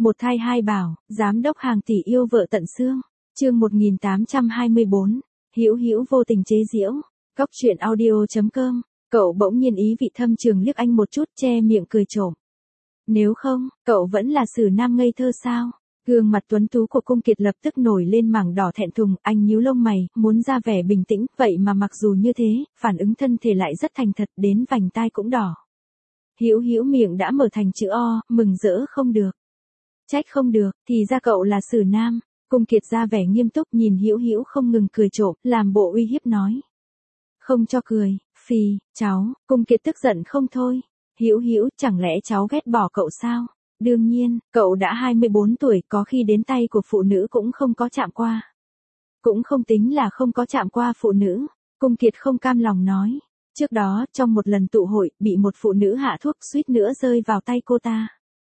Một thai hai bảo, giám đốc hàng tỷ yêu vợ tận xương. Chương 1824, Hữu Hữu vô tình chế giễu. Cóc truyện audio.com. Cậu bỗng nhiên ý vị thâm trường liếc anh một chút, che miệng cười trộm. Nếu không, cậu vẫn là Sử Nam ngây thơ sao? Gương mặt tuấn tú của Cung Kiệt lập tức nổi lên mảng đỏ thẹn thùng, anh nhíu lông mày, muốn ra vẻ bình tĩnh, vậy mà mặc dù như thế, phản ứng thân thể lại rất thành thật, đến vành tai cũng đỏ. Hữu Hữu miệng đã mở thành chữ O, mừng rỡ không được. Trách không được, thì ra cậu là Sử Nam. Cung Kiệt ra vẻ nghiêm túc nhìn Hữu Hữu không ngừng cười trộm, làm bộ uy hiếp nói. Không cho cười, phì, cháu. Cung Kiệt tức giận không thôi. Hữu Hữu, chẳng lẽ cháu ghét bỏ cậu sao? Đương nhiên, cậu đã 24 tuổi, có khi đến tay của phụ nữ cũng không có chạm qua. Cũng không tính là không có chạm qua phụ nữ. Cung Kiệt không cam lòng nói. Trước đó, trong một lần tụ hội, bị một phụ nữ hạ thuốc suýt nữa rơi vào tay cô ta.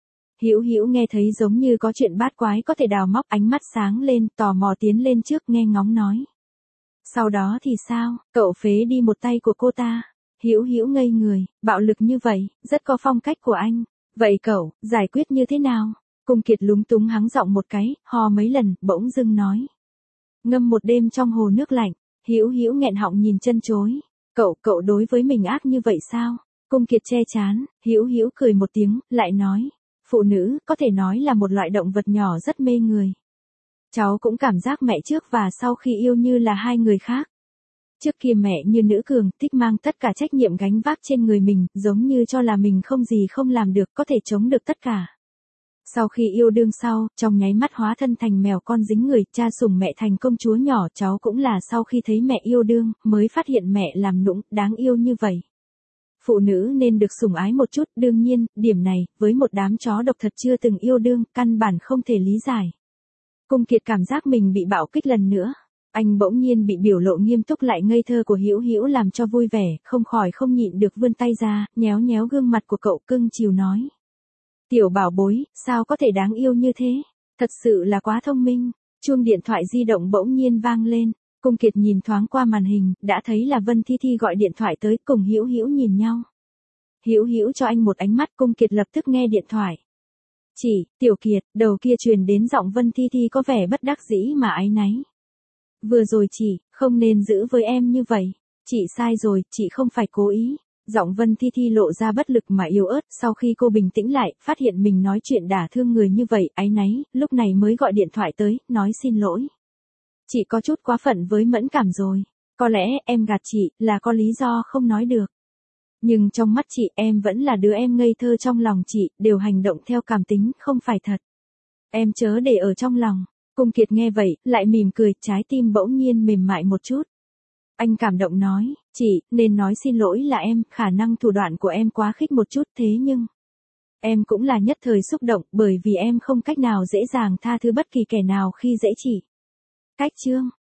Hữu Hữu nghe thấy giống như có chuyện bát quái có thể đào móc, ánh mắt sáng lên, tò mò tiến lên trước nghe ngóng nói. Sau đó thì sao, cậu phế đi một tay của cô ta. Hữu Hữu ngây người, bạo lực như vậy, rất có phong cách của anh. Vậy cậu, giải quyết như thế nào? Cung Kiệt lúng túng hắng giọng một cái, hò mấy lần, bỗng dưng nói. Ngâm một đêm trong hồ nước lạnh. Hữu Hữu nghẹn họng nhìn chân chối. Cậu đối với mình ác như vậy sao? Cung Kiệt che chán, Hữu Hữu cười một tiếng, lại nói. Phụ nữ, có thể nói là một loại động vật nhỏ rất mê người. Cháu cũng cảm giác mẹ trước và sau khi yêu như là hai người khác. Trước kia mẹ như nữ cường, thích mang tất cả trách nhiệm gánh vác trên người mình, giống như cho là mình không gì không làm được, có thể chống được tất cả. Sau khi yêu đương sau, trong nháy mắt hóa thân thành mèo con dính người, cha sủng mẹ thành công chúa nhỏ, cháu cũng là sau khi thấy mẹ yêu đương, mới phát hiện mẹ làm nũng, đáng yêu như vậy. Phụ nữ nên được sủng ái một chút, đương nhiên, điểm này, với một đám chó độc thật chưa từng yêu đương, căn bản không thể lý giải. Cung Kiệt cảm giác mình bị bạo kích lần nữa. Anh bỗng nhiên bị biểu lộ nghiêm túc lại ngây thơ của Hữu Hữu làm cho vui vẻ, không khỏi không nhịn được vươn tay ra, nhéo nhéo gương mặt của cậu cưng chiều nói. Tiểu bảo bối, sao có thể đáng yêu như thế? Thật sự là quá thông minh. Chuông điện thoại di động bỗng nhiên vang lên. Cung Kiệt nhìn thoáng qua màn hình, đã thấy là Vân Thi Thi gọi điện thoại tới, cùng Hữu Hữu nhìn nhau. Hữu Hữu cho anh một ánh mắt, Cung Kiệt lập tức nghe điện thoại. Chị, Tiểu Kiệt, đầu kia truyền đến giọng Vân Thi Thi có vẻ bất đắc dĩ mà áy náy. Vừa rồi chị, không nên giữ với em như vậy. Chị sai rồi, chị không phải cố ý. Giọng Vân Thi Thi lộ ra bất lực mà yếu ớt, sau khi cô bình tĩnh lại, phát hiện mình nói chuyện đả thương người như vậy, áy náy, lúc này mới gọi điện thoại tới, nói xin lỗi. Chị có chút quá phận với mẫn cảm rồi. Có lẽ em gạt chị là có lý do không nói được. Nhưng trong mắt chị em vẫn là đứa em ngây thơ trong lòng chị, đều hành động theo cảm tính, không phải thật. Em chớ để ở trong lòng. Cung Kiệt nghe vậy, lại mỉm cười, trái tim bỗng nhiên mềm mại một chút. Anh cảm động nói, chị, nên nói xin lỗi là em, khả năng thủ đoạn của em quá khích một chút thế nhưng. Em cũng là nhất thời xúc động, bởi vì em không cách nào dễ dàng tha thứ bất kỳ kẻ nào khi dễ chị. Cách chương.